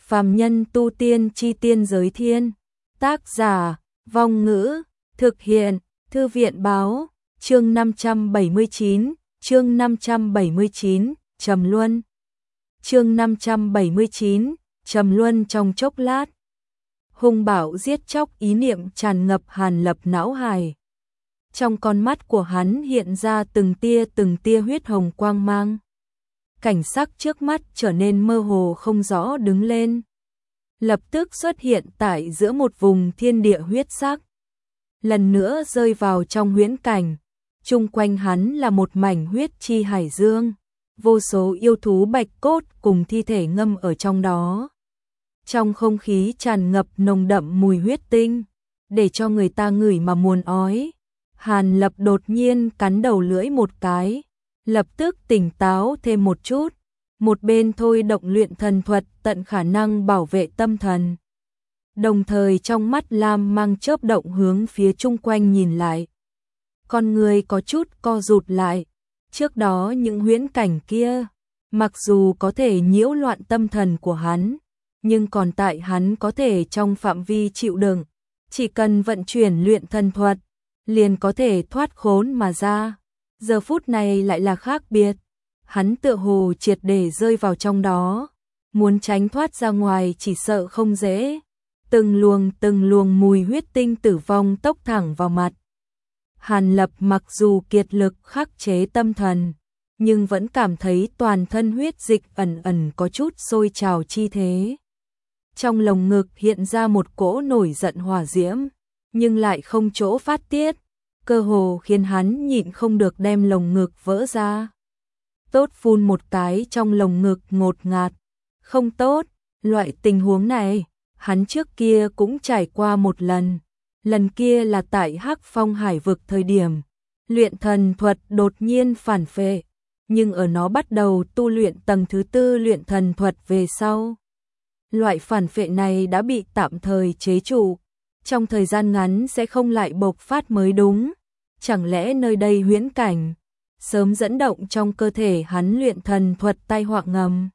Phàm nhân tu tiên chi tiên giới thiên. Tác giả, Vong Ngữ, thực hiện, Thư viện báo, chương 579, chương 579, Trầm Luân. Chương 579, Trầm Luân trong chốc lát. Hung bạo giết chóc ý niệm tràn ngập Hàn Lập não hải. Trong con mắt của hắn hiện ra từng tia huyết hồng quang mang. Cảnh sắc trước mắt trở nên mơ hồ không rõ đứng lên. Lập tức xuất hiện tại giữa một vùng thiên địa huyết sắc. Lần nữa rơi vào trong huyễn cảnh. Chung quanh hắn là một mảnh huyết chi hải dương. Vô số yêu thú bạch cốt cùng thi thể ngâm ở trong đó. Trong không khí tràn ngập nồng đậm mùi huyết tinh, để cho người ta ngửi mà muốn ói. Hàn Lập đột nhiên cắn đầu lưỡi một cái, lập tức tỉnh táo thêm một chút, một bên thôi động luyện thần thuật tận khả năng bảo vệ tâm thần. Đồng thời trong mắt lam mang chớp động hướng phía chung quanh nhìn lại. Con người có chút co rụt lại, trước đó những huyễn cảnh kia, mặc dù có thể nhiễu loạn tâm thần của hắn, nhưng còn tại hắn có thể trong phạm vi chịu đựng, chỉ cần vận chuyển luyện thần thuật, liền có thể thoát khốn mà ra. Giờ phút này lại là khác biệt, hắn tựa hồ triệt để rơi vào trong đó, muốn tránh thoát ra ngoài chỉ sợ không dễ. Từng luồng mùi huyết tinh tử vong tốc thẳng vào mặt. Hàn Lập mặc dù kiệt lực khắc chế tâm thần, nhưng vẫn cảm thấy toàn thân huyết dịch ẩn có chút sôi trào chi thế. Trong lồng ngực hiện ra một cỗ nổi giận hỏa diễm, nhưng lại không chỗ phát tiết, cơ hồ khiến hắn nhịn không được đem lồng ngực vỡ ra. Tốt phun một cái trong lồng ngực ngột ngạt. Không tốt, loại tình huống này, hắn trước kia cũng trải qua một lần. Lần kia là tại Hắc Phong Hải vực thời điểm, luyện thần thuật đột nhiên phản phệ, nhưng ở nó bắt đầu tu luyện tầng thứ 4 luyện thần thuật về sau. Loại phản phệ này đã bị tạm thời chế trụ, trong thời gian ngắn sẽ không lại bộc phát mới đúng. Chẳng lẽ nơi đây huyễn cảnh, sớm dẫn động trong cơ thể hắn luyện thần thuật tai họa ngầm.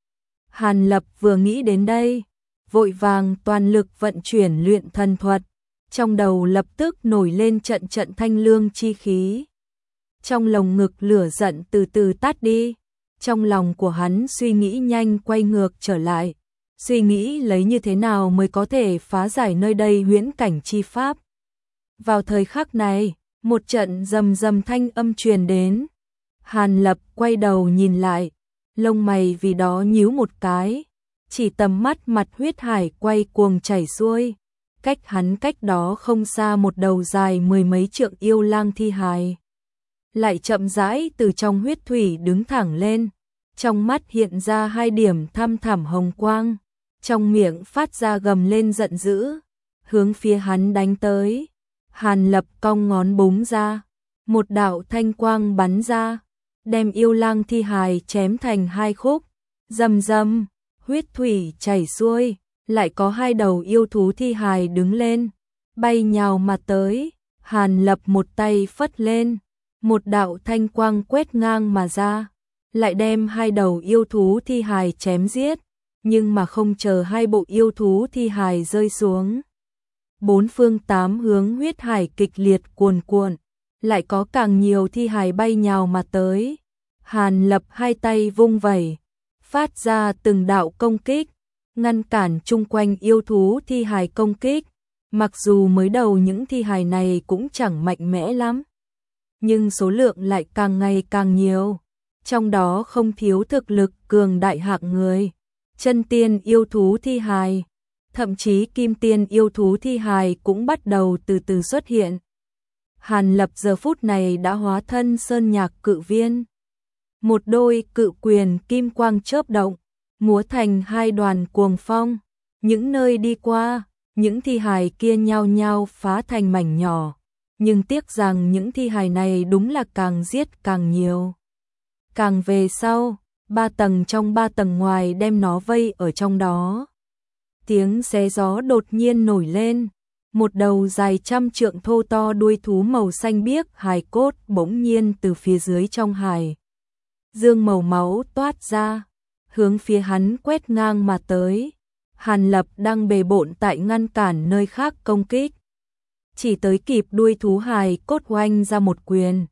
Hàn Lập vừa nghĩ đến đây, vội vàng toàn lực vận chuyển luyện thần thuật, trong đầu lập tức nổi lên trận thanh lương chi khí. Trong lồng ngực lửa giận từ từ tắt đi, trong lòng của hắn suy nghĩ nhanh quay ngược trở lại, suy nghĩ lấy như thế nào mới có thể phá giải nơi đây huyễn cảnh chi pháp. Vào thời khắc này, một trận rầm thanh âm truyền đến. Hàn Lập quay đầu nhìn lại, lông mày vì đó nhíu một cái, chỉ tầm mắt mặt huyết hải quay cuồng chảy xuôi, cách hắn cách đó không xa một đầu dài 10 mấy trượng yêu lang thi hài. Lại chậm rãi từ trong huyết thủy đứng thẳng lên, trong mắt hiện ra 2 điểm thăm thẳm hồng quang, trong miệng phát ra gầm lên giận dữ, hướng phía hắn đánh tới. Hàn Lập cong ngón búng ra, một đạo thanh quang bắn ra, đem yêu lang thi hài chém thành 2 khúc, rầm, huyết thủy chảy xuôi, lại có 2 đầu yêu thú thi hài đứng lên, bay nhào mà tới. Hàn Lập một tay phất lên, một đạo thanh quang quét ngang mà ra, lại đem 2 đầu yêu thú thi hài chém giết, nhưng mà không chờ 2 bộ yêu thú thi hài rơi xuống. 4 phương 8 hướng huyết hải kịch liệt cuồn cuộn, lại có càng nhiều thi hài bay nhào mà tới. Hàn Lập 2 tay vung vẩy, phát ra từng đạo công kích, ngăn cản chung quanh yêu thú thi hài công kích. Mặc dù mới đầu những thi hài này cũng chẳng mạnh mẽ lắm, nhưng số lượng lại càng ngày càng nhiều, trong đó không thiếu thực lực cường đại hạng người, chân tiên yêu thú thi hài. Thậm chí kim tiên yêu thú thi hài cũng bắt đầu từ từ xuất hiện. Hàn Lập giờ phút này đã hóa thân sơn nhạc cự viên. Một đôi cự quyền kim quang chớp động, múa thành 2 đoàn cuồng phong. Những nơi đi qua, những thi hài kia nhao nhao phá thành mảnh nhỏ. Nhưng tiếc rằng những thi hài này đúng là càng giết càng nhiều. Càng về sau, 3 tầng trong 3 tầng ngoài đem nó vây ở trong đó. Tiếng xé gió đột nhiên nổi lên, một đầu dài 100 trượng thô to đuôi thú màu xanh biếc hài cốt bỗng nhiên từ phía dưới trong hài dương màu máu toát ra, hướng phía hắn quét ngang mà tới. Hàn Lập đang bề bộn tại ngăn cản nơi khác công kích. Chỉ tới kịp đuôi thú hài cốt oanh ra một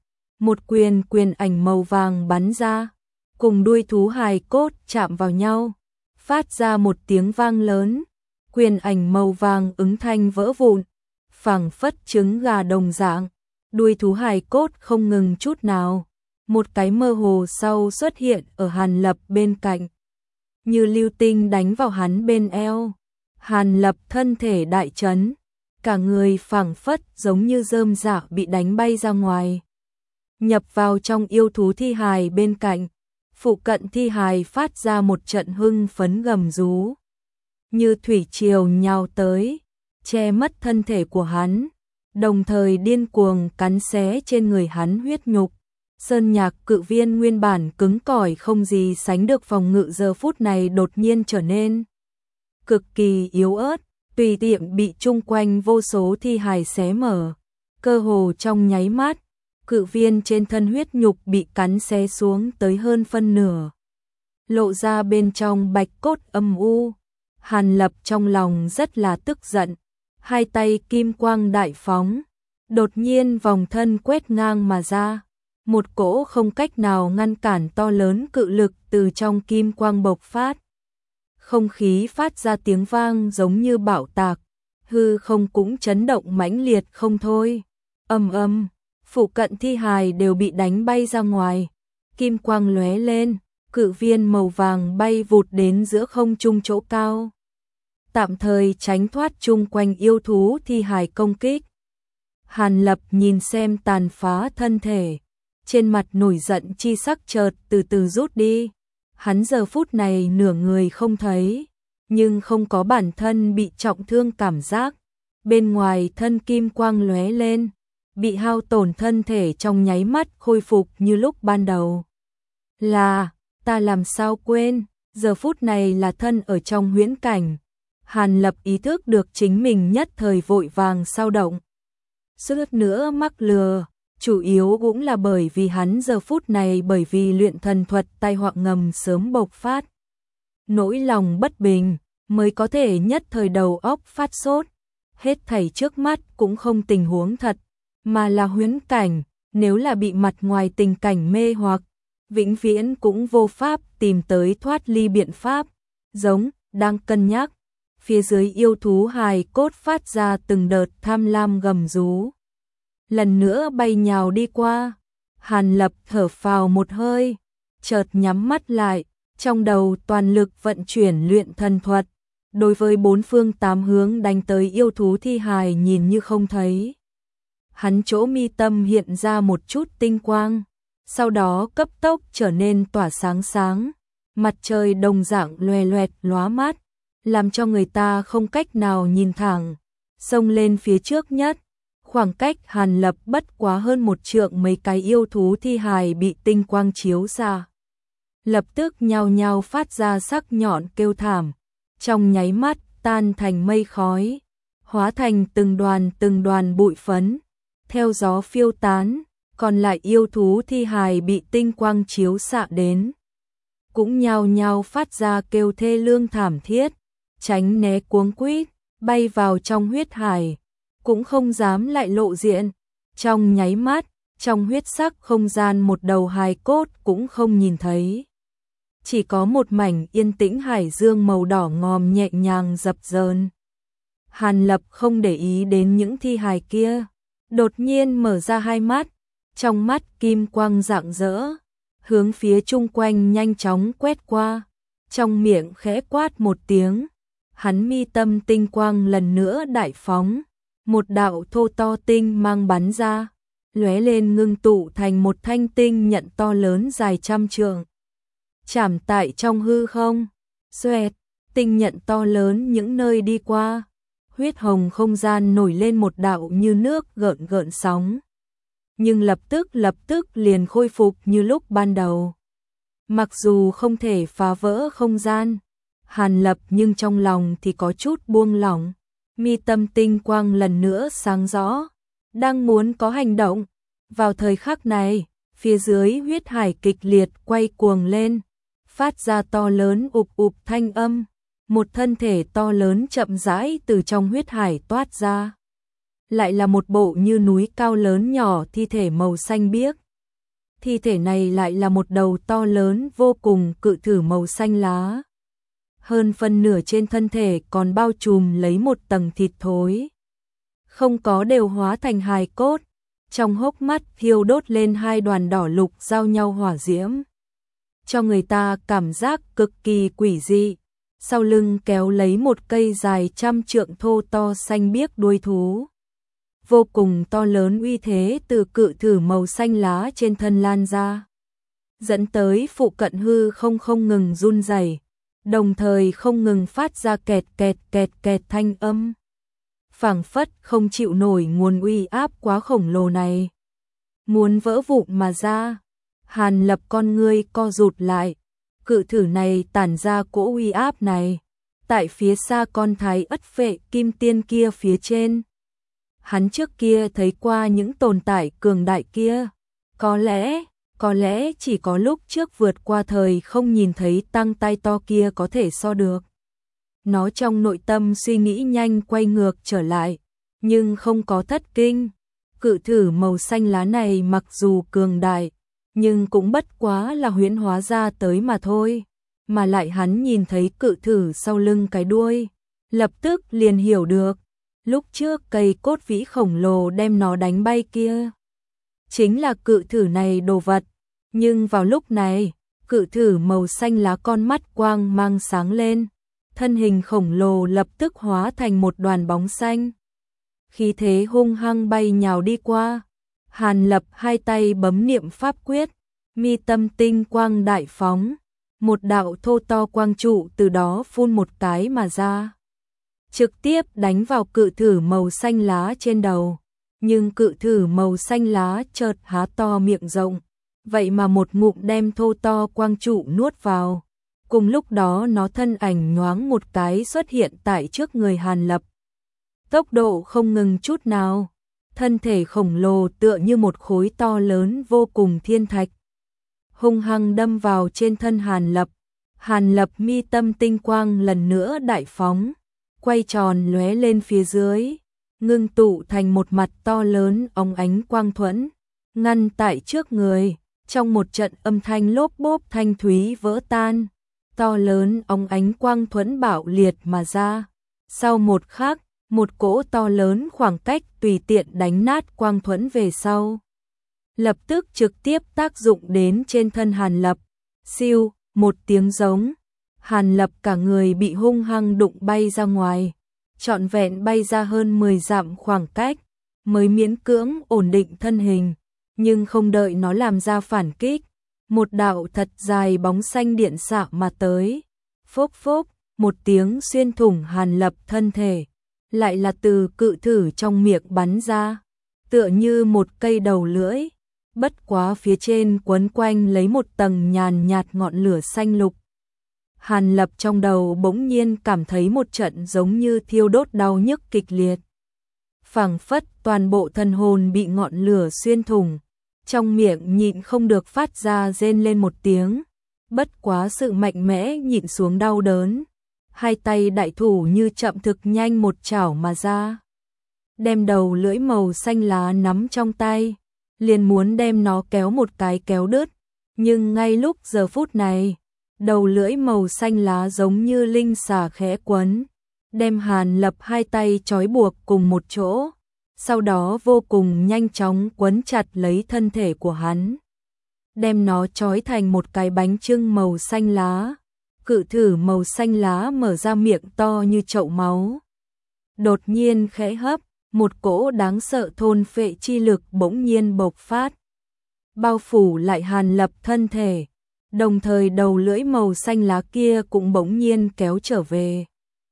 quyền ảnh màu vàng bắn ra, cùng đuôi thú hài cốt chạm vào nhau, phát ra một tiếng vang lớn, quyền ảnh màu vàng ứng thanh vỡ vụn, phảng phất trứng gà đồng dạng, đuôi thú hài cốt không ngừng chút nào, một cái mơ hồ sau xuất hiện ở Hàn Lập bên cạnh, như lưu tinh đánh vào hắn bên eo. Hàn Lập thân thể đại chấn, cả người phảng phất giống như rơm rạ bị đánh bay ra ngoài, nhập vào trong yêu thú thi hài bên cạnh. Phụ cận thi hài phát ra một trận hưng phấn gầm rú, như thủy triều nhào tới, che mất thân thể của hắn, đồng thời điên cuồng cắn xé trên người hắn huyết nhục. Sơn nhạc cự viên nguyên bản cứng cỏi không gì sánh được phòng ngự giờ phút này đột nhiên trở nên cực kỳ yếu ớt, tùy tiện bị chung quanh vô số thi hài xé mở, cơ hồ trong nháy mắt. Cự viên trên thân huyết nhục bị cắn xé xuống tới hơn phân nửa, lộ ra bên trong bạch cốt âm u. Hàn Lập trong lòng rất là tức giận, hai tay kim quang đại phóng, đột nhiên vòng thân quét ngang mà ra, một cỗ không cách nào ngăn cản to lớn cự lực từ trong kim quang bộc phát. Không khí phát ra tiếng vang giống như bạo tạc, hư không cũng chấn động mãnh liệt không thôi. Ầm ầm, phụ cận thi hài đều bị đánh bay ra ngoài, kim quang lóe lên, cự viên màu vàng bay vụt đến giữa không trung chỗ cao, tạm thời tránh thoát chung quanh yêu thú thi hài công kích. Hàn Lập nhìn xem tàn phá thân thể, trên mặt nổi giận chi sắc chợt từ từ rút đi. Hắn giờ phút này nửa người không thấy, nhưng không có bản thân bị trọng thương cảm giác. Bên ngoài thân kim quang lóe lên, bị hao tổn thân thể trong nháy mắt khôi phục như lúc ban đầu. Là, ta làm sao quên, giờ phút này là thân ở trong huyễn cảnh. Hàn Lập ý thức được chính mình nhất thời vội vàng sao động, suýt nữa mắc lừa. Chủ yếu cũng là bởi vì hắn giờ phút này bởi vì luyện thần thuật tai họa ngầm sớm bộc phát, nỗi lòng bất bình, mới có thể nhất thời đầu óc phát sốt. Hết thảy trước mắt cũng không tình huống thật, mà là huyễn cảnh, nếu là bị mặt ngoài tình cảnh mê hoặc, vĩnh viễn cũng vô pháp tìm tới thoát ly biện pháp. Giống, đang cân nhắc, phía dưới yêu thú hài cốt phát ra từng đợt tham lam gầm rú, lần nữa bay nhào đi qua. Hàn Lập thở phào một hơi, chợt nhắm mắt lại, trong đầu toàn lực vận chuyển luyện thần thuật, đối với bốn phương tám hướng đánh tới yêu thú thi hài nhìn như không thấy. Hắn chỗ mi tâm hiện ra một chút tinh quang, sau đó cấp tốc trở nên tỏa sáng sáng, mặt trời đồng dạng loè loẹt lóa mắt, làm cho người ta không cách nào nhìn thẳng. Xông lên phía trước nhất, khoảng cách Hàn Lập bất quá hơn một trượng, mấy cái yêu thú thi hài bị tinh quang chiếu ra, lập tức nhao nhao phát ra sắc nhọn kêu thảm, trong nháy mắt tan thành mây khói, hóa thành từng đoàn bụi phấn, theo gió phiêu tán. Còn lại yêu thú thi hài bị tinh quang chiếu xạ đến, cũng nhao nhao phát ra kêu thê lương thảm thiết, tránh né cuống quýt, bay vào trong huyết hải, cũng không dám lại lộ diện. Trong nháy mắt, trong huyết sắc không gian một đầu hài cốt cũng không nhìn thấy, chỉ có một mảnh yên tĩnh hải dương màu đỏ ngòm nhẹ nhàng dập dờn. Hàn Lập không để ý đến những thi hài kia, đột nhiên mở ra hai mắt, trong mắt kim quang rạng rỡ, hướng phía chung quanh nhanh chóng quét qua, trong miệng khẽ quát một tiếng, hắn mi tâm tinh quang lần nữa đại phóng, một đạo thô to tinh mang bắn ra, lóe lên ngưng tụ thành một thanh tinh nhận to lớn dài trăm trượng, chạm tại trong hư không. Xoẹt, tinh nhận to lớn những nơi đi qua, huyết hồng không gian nổi lên một đạo như nước gợn gợn sóng, nhưng lập tức liền khôi phục như lúc ban đầu. Mặc dù không thể phá vỡ không gian, Hàn Lập nhưng trong lòng thì có chút buông lỏng, mi tâm tinh quang lần nữa sáng rõ, đang muốn có hành động. Vào thời khắc này, phía dưới huyết hải kịch liệt quay cuồng lên, phát ra to lớn ụp ụp thanh âm, một thân thể to lớn chậm rãi từ trong huyết hải toát ra. Lại là một bộ như núi cao lớn nhỏ thi thể màu xanh biếc. Thi thể này lại là một đầu to lớn vô cùng cự thử màu xanh lá. Hơn phân nửa trên thân thể còn bao trùm lấy một tầng thịt thối. Không có đều hóa thành hài cốt, trong hốc mắt thiêu đốt lên hai đoàn đỏ lục giao nhau hỏa diễm. Cho người ta cảm giác cực kỳ quỷ dị. Sau lưng kéo lấy một cây dài trăm trượng thô to xanh biếc đuôi thú. Vô cùng to lớn uy thế từ cự thử màu xanh lá trên thân lan ra. Dẫn tới phụ cận hư không ngừng run rẩy, đồng thời không ngừng phát ra kẹt kẹt kẹt kẹt thanh âm. Phảng phất không chịu nổi nguồn uy áp quá khổng lồ này. Muốn vỡ vụn mà ra. Hàn Lập con ngươi co rụt lại. Cự thử này tản ra cỗ uy áp này. Tại phía xa con thái ất phệ kim tiên kia phía trên. Hắn trước kia thấy qua những tồn tại cường đại kia. Có lẽ chỉ có lúc trước vượt qua thời không nhìn thấy tăng tay to kia có thể so được. Nó trong nội tâm suy nghĩ nhanh quay ngược trở lại, nhưng không có thất kinh. Cự thử màu xanh lá này mặc dù cường đại, nhưng cũng bất quá là huyễn hóa ra tới mà thôi. Mà lại hắn nhìn thấy cự thử sau lưng cái đuôi, lập tức liền hiểu được. Lúc trước cây cốt vĩ khổng lồ đem nó đánh bay kia chính là cự thử này đồ vật. Nhưng vào lúc này, cự thử màu xanh lá con mắt quang mang sáng lên. Thân hình khổng lồ lập tức hóa thành một đoàn bóng xanh. Khí thế hung hăng bay nhào đi qua. Hàn Lập hai tay bấm niệm pháp quyết, mi tâm tinh quang đại phóng. Một đạo thô to quang trụ từ đó phun một cái mà ra. Trực tiếp đánh vào cự thử màu xanh lá trên đầu. Nhưng cự thử màu xanh lá chợt há to miệng rộng. Vậy mà một ngụm đem thô to quang trụ nuốt vào. Cùng lúc đó nó thân ảnh nhoáng một cái xuất hiện tại trước người Hàn Lập. Tốc độ không ngừng chút nào. Thân thể khổng lồ tựa như một khối to lớn vô cùng thiên thạch. Hung hăng đâm vào trên thân Hàn Lập. Hàn Lập mi tâm tinh quang lần nữa đại phóng. Quay tròn lóe lên phía dưới. Ngưng tụ thành một mặt to lớn óng ánh quang thuẫn. Ngăn tại trước người. Trong một trận âm thanh lốp bốp thanh thúy vỡ tan. To lớn óng ánh quang thuẫn bạo liệt mà ra. Sau một khắc, một cỗ to lớn khoảng cách tùy tiện đánh nát quang thuẫn về sau. Lập tức trực tiếp tác dụng đến trên thân Hàn Lập. Siêu, một tiếng giống. Hàn Lập cả người bị hung hăng đụng bay ra ngoài. Trọn vẹn bay ra hơn 10 dặm khoảng cách. Mới miễn cưỡng ổn định thân hình. Nhưng không đợi nó làm ra phản kích. Một đạo thật dài bóng xanh điện xạ mà tới. Phốc phốc, một tiếng xuyên thủng Hàn Lập thân thể. Lại là từ cự thử trong miệng bắn ra. Tựa như một cây đầu lưỡi. Bất quá phía trên quấn quanh lấy một tầng nhàn nhạt ngọn lửa xanh lục. Hàn Lập trong đầu bỗng nhiên cảm thấy một trận giống như thiêu đốt đau nhức kịch liệt. Phảng phất toàn bộ thân hồn bị ngọn lửa xuyên thủng. Trong miệng nhịn không được phát ra rên lên một tiếng. Bất quá sự mạnh mẽ nhịn xuống đau đớn. Hai tay đại thủ như chậm thực nhanh một chảo mà ra. Đem đầu lưỡi màu xanh lá nắm trong tay. Liền muốn đem nó kéo một cái kéo đứt. Nhưng ngay lúc giờ phút này, đầu lưỡi màu xanh lá giống như linh xà khẽ quấn. Đem Hàn Lập hai tay trói buộc cùng một chỗ. Sau đó vô cùng nhanh chóng quấn chặt lấy thân thể của hắn. Đem nó trói thành một cái bánh chưng màu xanh lá. Cự thử màu xanh lá mở ra miệng to như chậu máu. Đột nhiên khẽ hấp, một cỗ đáng sợ thôn phệ chi lực bỗng nhiên bộc phát. Bao phủ lại Hàn Lập thân thể. Đồng thời đầu lưỡi màu xanh lá kia cũng bỗng nhiên kéo trở về.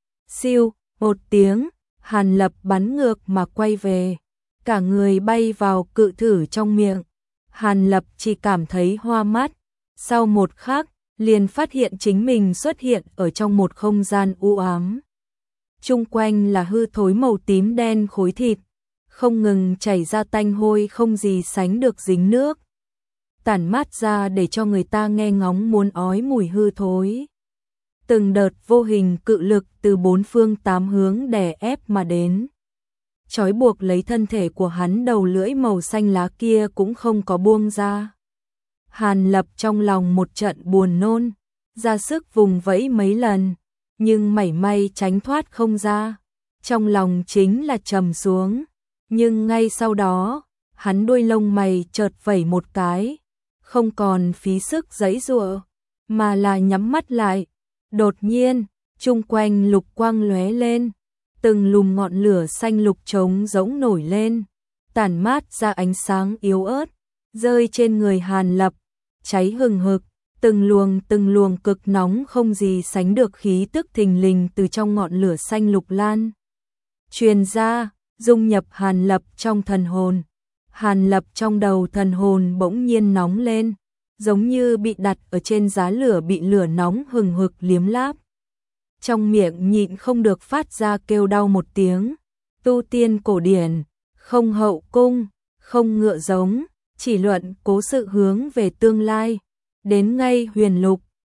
Siêu, một tiếng. Hàn Lập bắn ngược mà quay về, cả người bay vào cự thử trong miệng. Hàn Lập chỉ cảm thấy hoa mắt, sau một khắc, liền phát hiện chính mình xuất hiện ở trong một không gian u ám. Chung quanh là hư thối màu tím đen khối thịt, không ngừng chảy ra tanh hôi không gì sánh được dính nước. Tản mát ra để cho người ta nghe ngóng muốn ói mùi hư thối. từng đợt vô hình cự lực từ bốn phương tám hướng đè ép mà đến. Trói buộc lấy thân thể của hắn, đầu lưỡi màu xanh lá kia cũng không có buông ra. Hàn Lập trong lòng một trận buồn nôn, ra sức vùng vẫy mấy lần, nhưng mảy may tránh thoát không ra. Trong lòng chính là trầm xuống, nhưng ngay sau đó, hắn đuôi lông mày chợt vẩy một cái, không còn phí sức giãy giụa, mà là nhắm mắt lại. Đột nhiên, chung quanh lục quang lóe lên, từng lùm ngọn lửa xanh lục trống rỗng nổi lên, tản mát ra ánh sáng yếu ớt, rơi trên người Hàn Lập, cháy hừng hực, từng luồng cực nóng không gì sánh được khí tức thình lình từ trong ngọn lửa xanh lục lan truyền ra, dung nhập Hàn Lập trong thần hồn. Hàn Lập trong đầu thần hồn bỗng nhiên nóng lên, giống như bị đặt ở trên giá lửa bị lửa nóng hừng hực liếm láp. Trong miệng nhịn không được phát ra kêu đau một tiếng. Tu tiên cổ điển, không hậu cung, không ngựa giống, chỉ luận cố sự hướng về tương lai. Đến ngay huyền lục,